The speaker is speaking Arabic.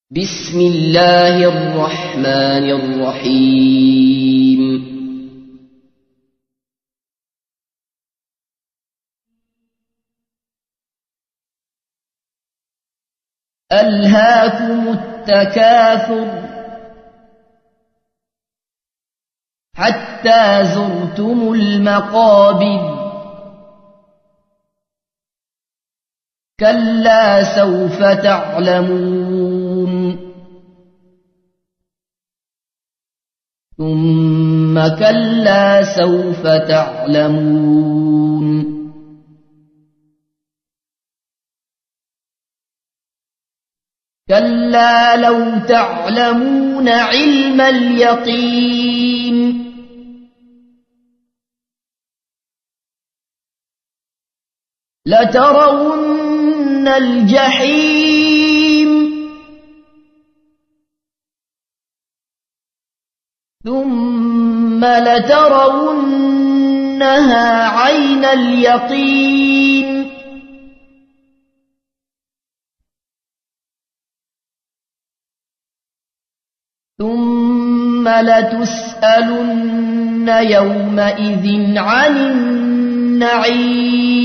بسم الله الرحمن الرحيم ألهاكم التكاثر حتى زرتم المقابر كلا سوف تعلمون ثم كلا سوف تعلمون كلا لو تعلمون علم اليقين لترون الجحيم ثم لترونها عين اليقين ثم لتسألن يومئذ عن النعيم